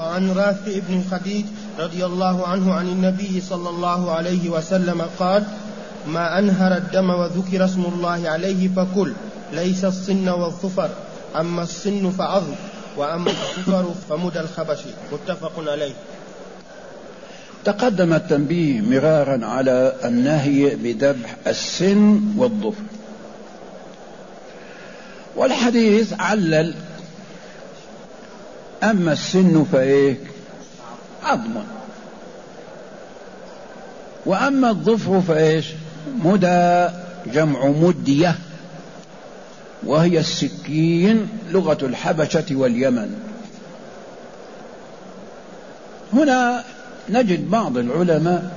وعن رافع بن خديج رضي الله عنه عن النبي صلى الله عليه وسلم قال: ما أنهر الدم وذكر اسم الله عليه فكل، ليس الصن والظفر، أما الصن فعظم، وأما الظفر فمدى الخبش. متفق عليه. تقدم التنبيه مرارا على النهي بذبح السن والظفر، والحديث علل: أما السن فإيه؟ عظم، وأما الظفر فإيش؟ مدى، جمع مدية، وهي السكين لغة الحبشة واليمن. هنا نجد بعض العلماء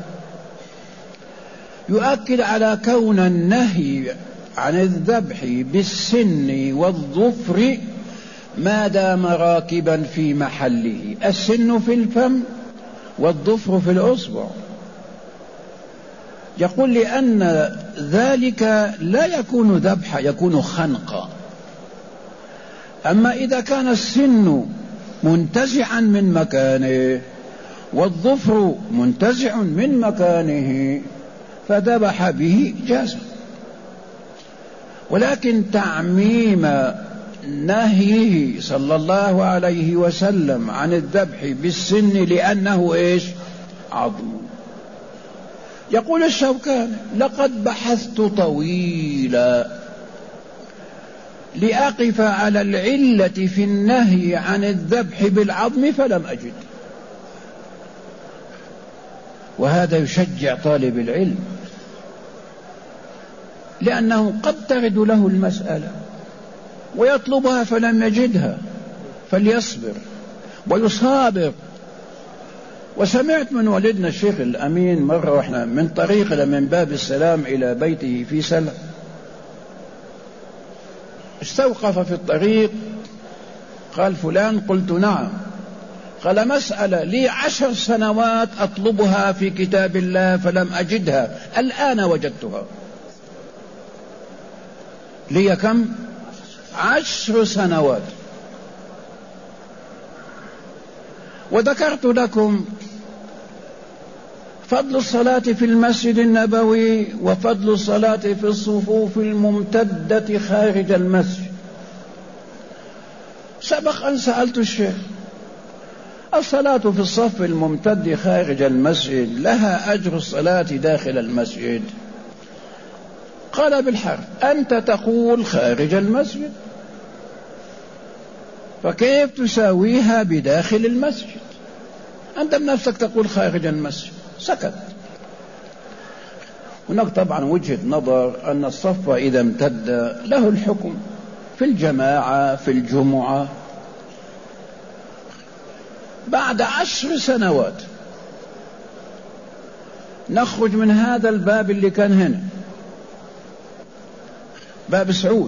يؤكد على كون النهي عن الذبح بالسن والظفر ما دام راكبا في محله، السن في الفم والظفر في الأصبع. يقول لأن ذلك لا يكون ذبحا، يكون خنقا. أما إذا كان السن منتزعا من مكانه والظفر منتزع من مكانه فذبح به جاز. ولكن تعميم نهيه صلى الله عليه وسلم عن الذبح بالسن لأنه إيش؟ عظم. يقول الشوكاني: لقد بحثت طويلا لأقف على العلة في النهي عن الذبح بالعظم فلم أجد. وهذا يشجع طالب العلم، لأنه قد ترد له المسألة ويطلبها فلم يجدها، فليصبر ويصابر. وسمعت من والدنا الشيخ الأمين مرة واحنا من طريقنا من باب السلام إلى بيته في سلم، استوقف في الطريق، قال: فلان؟ قلت: نعم. قال: مسألة لي 10 سنوات أطلبها في كتاب الله فلم أجدها، الآن وجدتها. لي كم؟ 10 سنوات. وذكرت لكم فضل الصلاة في المسجد النبوي وفضل الصلاة في الصفوف الممتدة خارج المسجد. سبق أن سألت الشيخ: الصلاة في الصف الممتد خارج المسجد لها أجر الصلاة داخل المسجد؟ قال بالحرف: أنت تقول خارج المسجد، فكيف تساويها بداخل المسجد؟ أنت بنفسك تقول خارج المسجد. سكت. هناك طبعا وجهة نظر أن الصف إذا امتد له الحكم في الجماعة في الجمعة. بعد 10 سنوات نخرج من هذا الباب اللي كان هنا، باب سعود،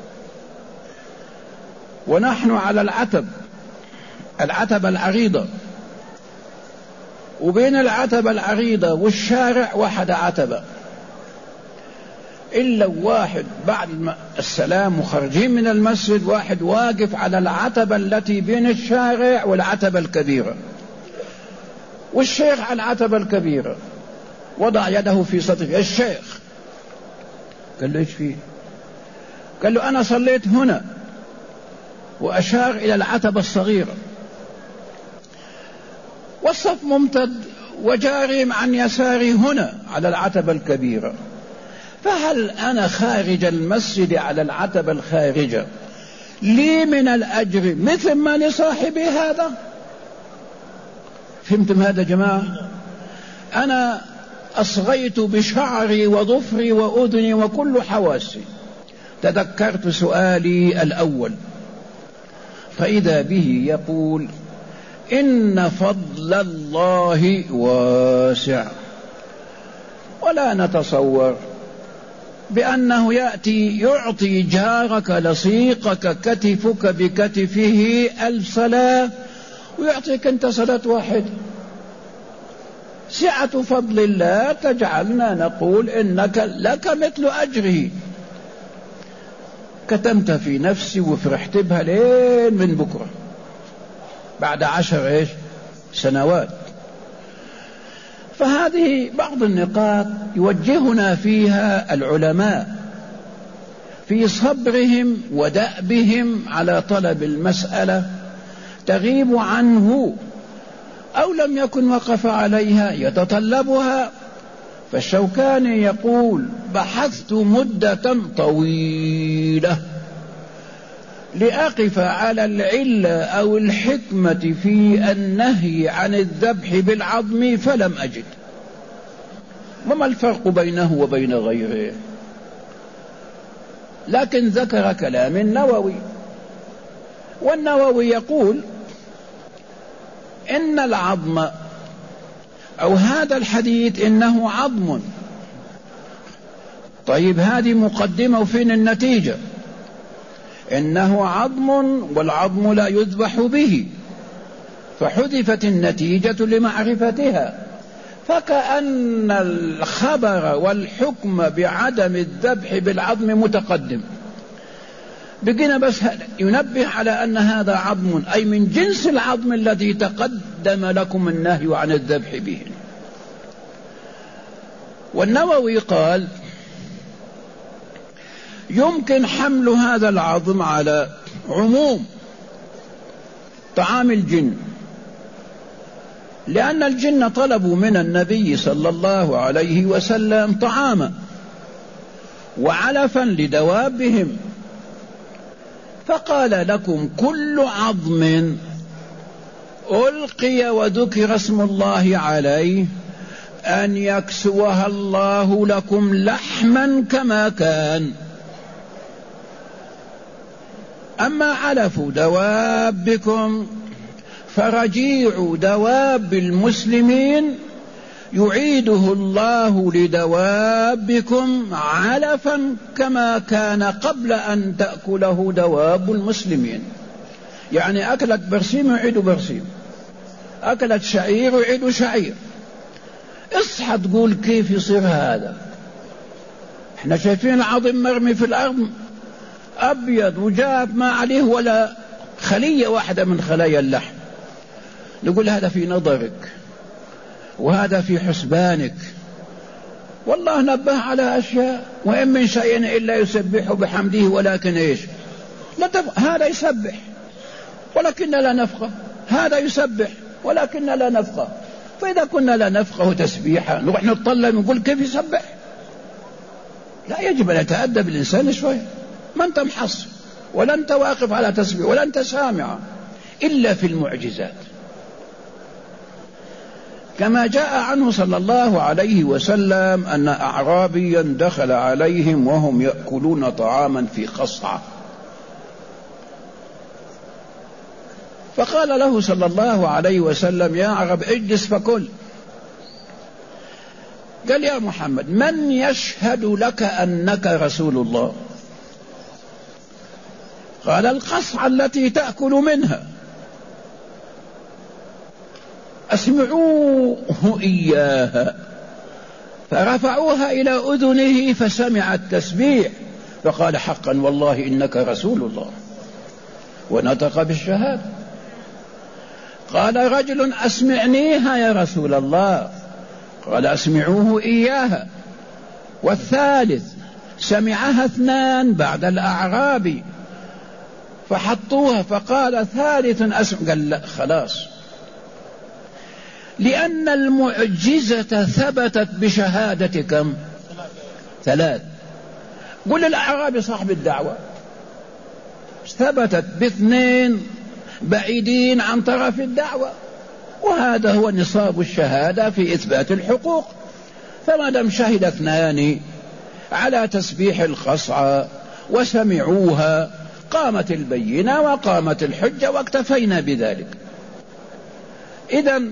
ونحن على العتبة العريضة، وبين العتبة العريضة والشارع واحد عتبة، إلا واحد بعد السلام وخرجين من المسجد واحد واقف على العتبة التي بين الشارع والعتبة الكبيرة، والشيخ على العتبة الكبيرة وضع يده في صدره. الشيخ قال له: إيش فيه؟ قال له: أنا صليت هنا، وأشار إلى العتبة الصغيرة، والصف ممتد وجاري عن يساري هنا على العتبة الكبيرة، فهل أنا خارج المسجد على العتبة الخارجة لي من الأجر مثل ما لصاحبي هذا؟ فهمتم هذا يا جماعة؟ أنا أصغيت بشعري وظفري وأذني وكل حواسي، تذكرت سؤالي الأول، فإذا به يقول: إن فضل الله واسع. ولا نتصور بأنه يأتي يعطي جارك لصيقك كتفك بكتفه 1000 صلاة ويعطيك أنت صلاة واحدة. سعة فضل الله تجعلنا نقول إنك لك مثل أجره. كتمت في نفسي وفرحت بها لين من بكرة بعد 10 سنوات. فهذه بعض النقاط يوجهنا فيها العلماء في صبرهم ودأبهم على طلب المسألة تغيب عنه أو لم يكن وقف عليها يتطلبها. فالشوكاني يقول: بحثت مدة طويلة لأقف على العلة أو الحكمة في النهي عن الذبح بالعظم فلم أجد. وما الفرق بينه وبين غيره؟ لكن ذكر كلام النووي، والنووي يقول إن العظم أو هذا الحديث إنه عظم. طيب هذه مقدمة وفين النتيجة؟ إنه عظم والعظم لا يذبح به، فحذفت النتيجة لمعرفتها، فكأن الخبر والحكم بعدم الذبح بالعظم متقدم. بقينا بس ينبه على أن هذا عظم أي من جنس العظم الذي تقدم لكم النهي عن الذبح به. والنووي قال: يمكن حمل هذا العظم على عموم طعام الجن، لأن الجن طلبوا من النبي صلى الله عليه وسلم طعاما وعلفا لدوابهم، فقال: لكم كل عظم ألقي وذكر اسم الله عليه أن يكسوها الله لكم لحما كما كان. أما علف دوابكم فرجيع دواب المسلمين يعيده الله لدوابكم علفا كما كان قبل أن تأكله دواب المسلمين. يعني أكلت برسيم يعيد برسيم، أكلت شعير يعيد شعير. اصحى تقول كيف يصير هذا؟ احنا شايفين العظم مرمي في الأرض أبيض وجاب ما عليه ولا خلية واحدة من خلايا اللحم. نقول هذا في نظرك وهذا في حسبانك. والله نبه على أشياء: وإن من شيء إلا يسبح بحمده ولكن إيش؟ هذا يسبح ولكن لا نفقه، هذا يسبح ولكن لا نفقه. فإذا كنا لا نفقه تسبيحا نروح نطلع ونقول كيف يسبح؟ لا، يجب أن يتأدب الإنسان شوي. ما أنت محص ولا أنت واقف على تسبيح ولا أنت سامع إلا في المعجزات. كما جاء عنه صلى الله عليه وسلم أن أعرابيا دخل عليهم وهم يأكلون طعاما في قصعة، فقال له صلى الله عليه وسلم: يا عرب اجلس فكل. قال: يا محمد من يشهد لك أنك رسول الله؟ قال: القصعة التي تأكل منها. أسمعوه إياها. فرفعوها إلى أذنه فسمع التسبيح فقال: حقا والله إنك رسول الله، ونطق بالشهادة. قال رجل: أسمعنيها يا رسول الله. قال: أسمعوه إياها. والثالث سمعها 2 بعد الأعرابي فحطوها، فقال ثالث أسمع. قال: لا خلاص، لأن المعجزة ثبتت بشهادة كم؟ 3. قل الأعرابي صاحب الدعوة ثبتت ب2 بعيدين عن طرف الدعوة، وهذا هو نصاب الشهادة في إثبات الحقوق. فما دام شهد 2 على تسبيح القصعة وسمعوها قامت البينة وقامت الحجة واكتفينا بذلك. إذن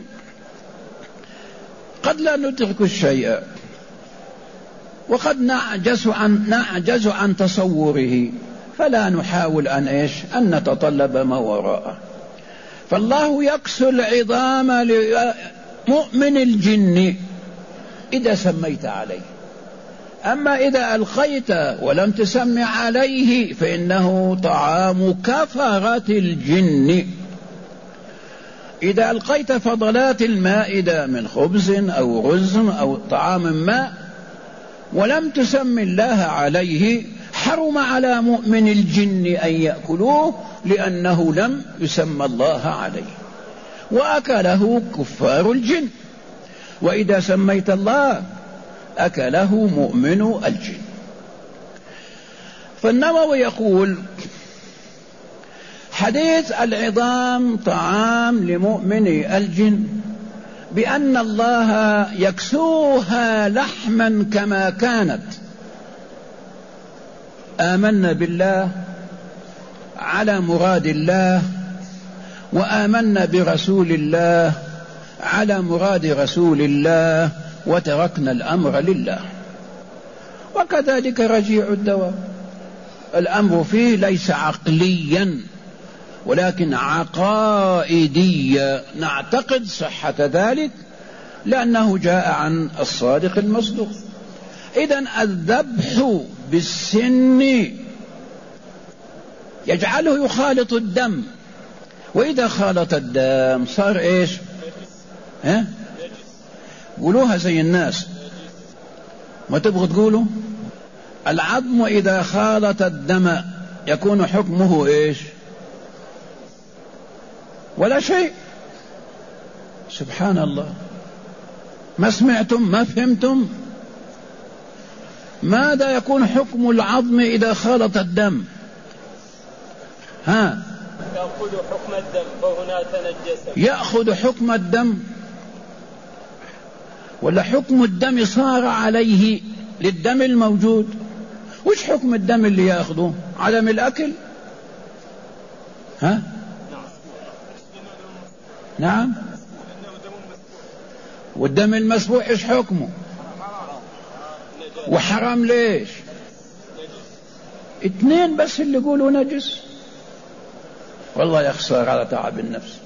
قد لا ندرك الشيء وقد نعجز عن تصوره، فلا نحاول أن نتطلب ما وراءه. فالله يكسو العظام لمؤمن الجن إذا سميت عليه، أما إذا ألقيت ولم تسمع عليه فإنه طعام كفرة الجن. إذا ألقيت فضلات المائدة من خبز أو رز أو طعام ما ولم تسم الله عليه حرم على مؤمن الجن أن يأكلوه لأنه لم يسمى الله عليه، وأكله كفار الجن. وإذا سميت الله أكله مؤمن الجن. فالنووي يقول حديث العظام طعام لمؤمن الجن بأن الله يكسوها لحما كما كانت، آمنا بالله على مراد الله، وآمنا برسول الله على مراد رسول الله، وتركنا الأمر لله. وكذلك رجيع الدواء الأمر فيه ليس عقليا ولكن عقائديا، نعتقد صحة ذلك لأنه جاء عن الصادق المصدوق. إذن الذبح بالسن يجعله يخالط الدم، وإذا خالط الدم صار إيش؟ قولوها زي الناس، ما تبغوا تقولوا. العظم إذا خالط الدم يكون حكمه إيش؟ ولا شيء. سبحان الله، ما سمعتم؟ ما فهمتم؟ ماذا يكون حكم العظم إذا خالط الدم؟ يأخذ حكم الدم، فهنا تنجس. يأخذ حكم الدم، ولا حكم الدم صار عليه للدم الموجود؟ وش حكم الدم اللي يأخذه؟ عدم الأكل؟ نعم. والدم المسفوح ايش حكمه؟ وحرام ليش؟ اثنين بس اللي يقولوا نجس. والله يخسر على تعب النفس.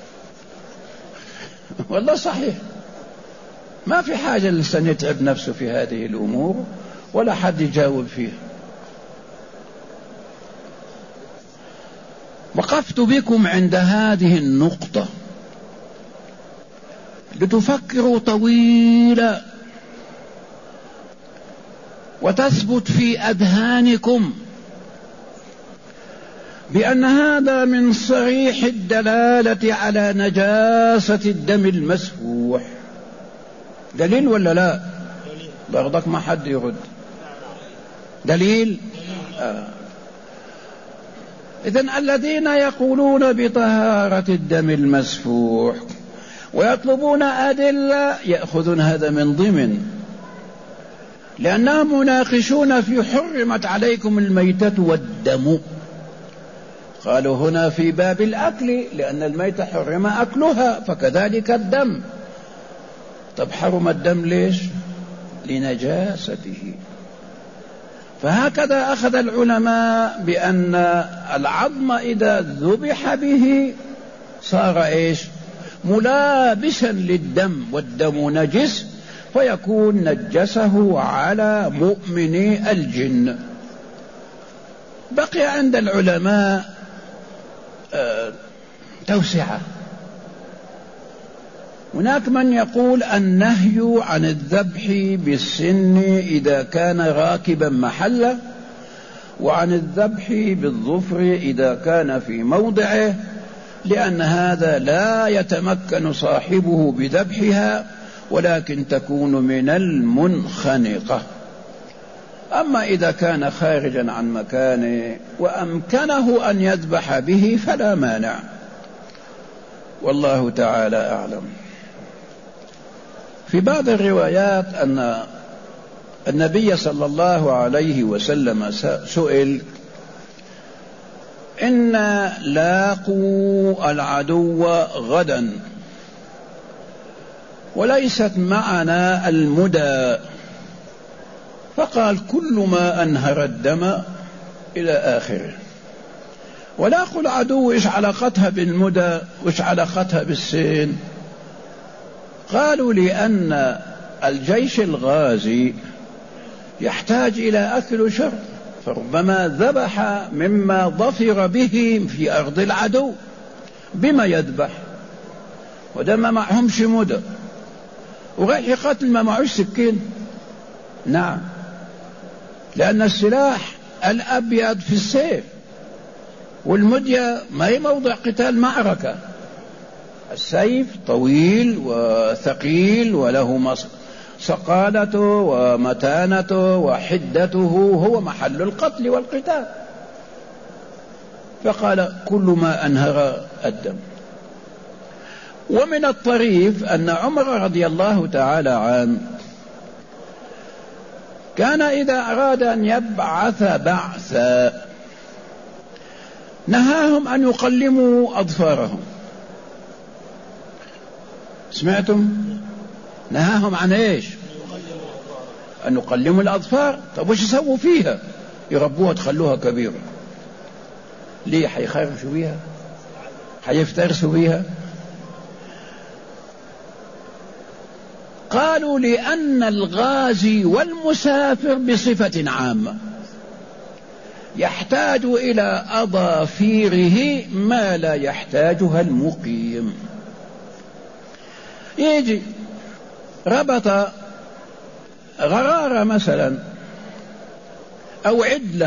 والله صحيح، ما في حاجة الإنسان يتعب نفسه في هذه الأمور ولا حد يجاوب فيها. وقفت بكم عند هذه النقطة لتفكروا طويلا وتثبت في أذهانكم بأن هذا من صريح الدلالة على نجاسة الدم المسفوح. دليل ولا لا؟ برضك ما حد يرد. دليل؟ إذن الذين يقولون بطهارة الدم المسفوح ويطلبون أدلة يأخذون هذا من ضمن، لأنهم مناقشون في حرمت عليكم الميتة والدم. قالوا هنا في باب الأكل لأن الميتة حرم أكلها، فكذلك الدم. طب حرم الدم ليش؟ لنجاسته. فهكذا أخذ العلماء بأن العظم إذا ذبح به صار إيش؟ ملابسا للدم، والدم نجس فيكون نجسه على مؤمن الجن. بقي عند العلماء توسعة. هناك من يقول النهي عن الذبح بالسن إذا كان راكبا محله، وعن الذبح بالظفر إذا كان في موضعه، لأن هذا لا يتمكن صاحبه بذبحها ولكن تكون من المنخنقة. أما إذا كان خارجا عن مكانه وأمكنه أن يذبح به فلا مانع، والله تعالى أعلم. في بعض الروايات أن النبي صلى الله عليه وسلم سئل: إن لاقوا العدو غدا وليست معنا المدى، فقال: كل ما أنهر الدم إلى آخره. ولاقوا العدو إيش علاقتها بالمدى وإيش علاقتها بالسين؟ قالوا: لأن الجيش الغازي يحتاج إلى أكل وشرب، فربما ذبح مما ظفر به في أرض العدو. بما يذبح؟ وده ما معهمش مدى، ورايح يقاتل ما معهوش سكين. نعم، لأن السلاح الأبيض في السيف، والمدية ما هي موضع قتال معركة. السيف طويل وثقيل وله صقالته ومتانته وحدته، هو محل القتل والقتال. فقال كل ما أنهر الدم. ومن الطريف أن عمر رضي الله تعالى عنه كان إذا أراد أن يبعث بعثا نهاهم أن يقلموا أظفارهم. سمعتم؟ نهاهم عن إيش؟ أن يقلموا الأظفار. طب وش يسووا فيها؟ يربوها تخلوها كبيرة. ليه؟ حيخرشوا بيها؟ حيفترسوا بيها؟ قالوا لأن الغازي والمسافر بصفة عامة يحتاج إلى أظافيره ما لا يحتاجها المقيم. يجي ربط غرارة مثلا أو عدلة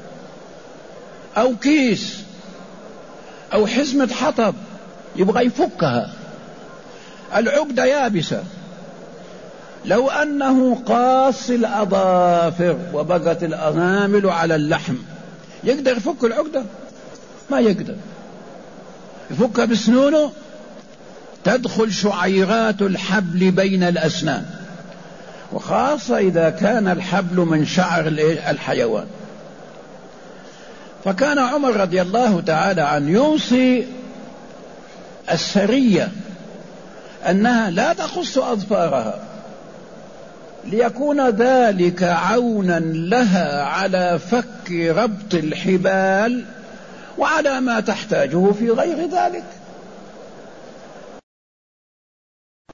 أو كيس أو حزمة حطب، يبغى يفكها، العقدة يابسة. لو أنه قاص الأظافر وبقت الأنامل على اللحم، يقدر يفك العقدة؟ ما يقدر. يفكها بسنونه، تدخل شعيرات الحبل بين الأسنان، وخاصة إذا كان الحبل من شعر الحيوان. فكان عمر رضي الله تعالى عنه يوصي السرية أنها لا تقص أظفارها، ليكون ذلك عونا لها على فك ربط الحبال وعلى ما تحتاجه في غير ذلك.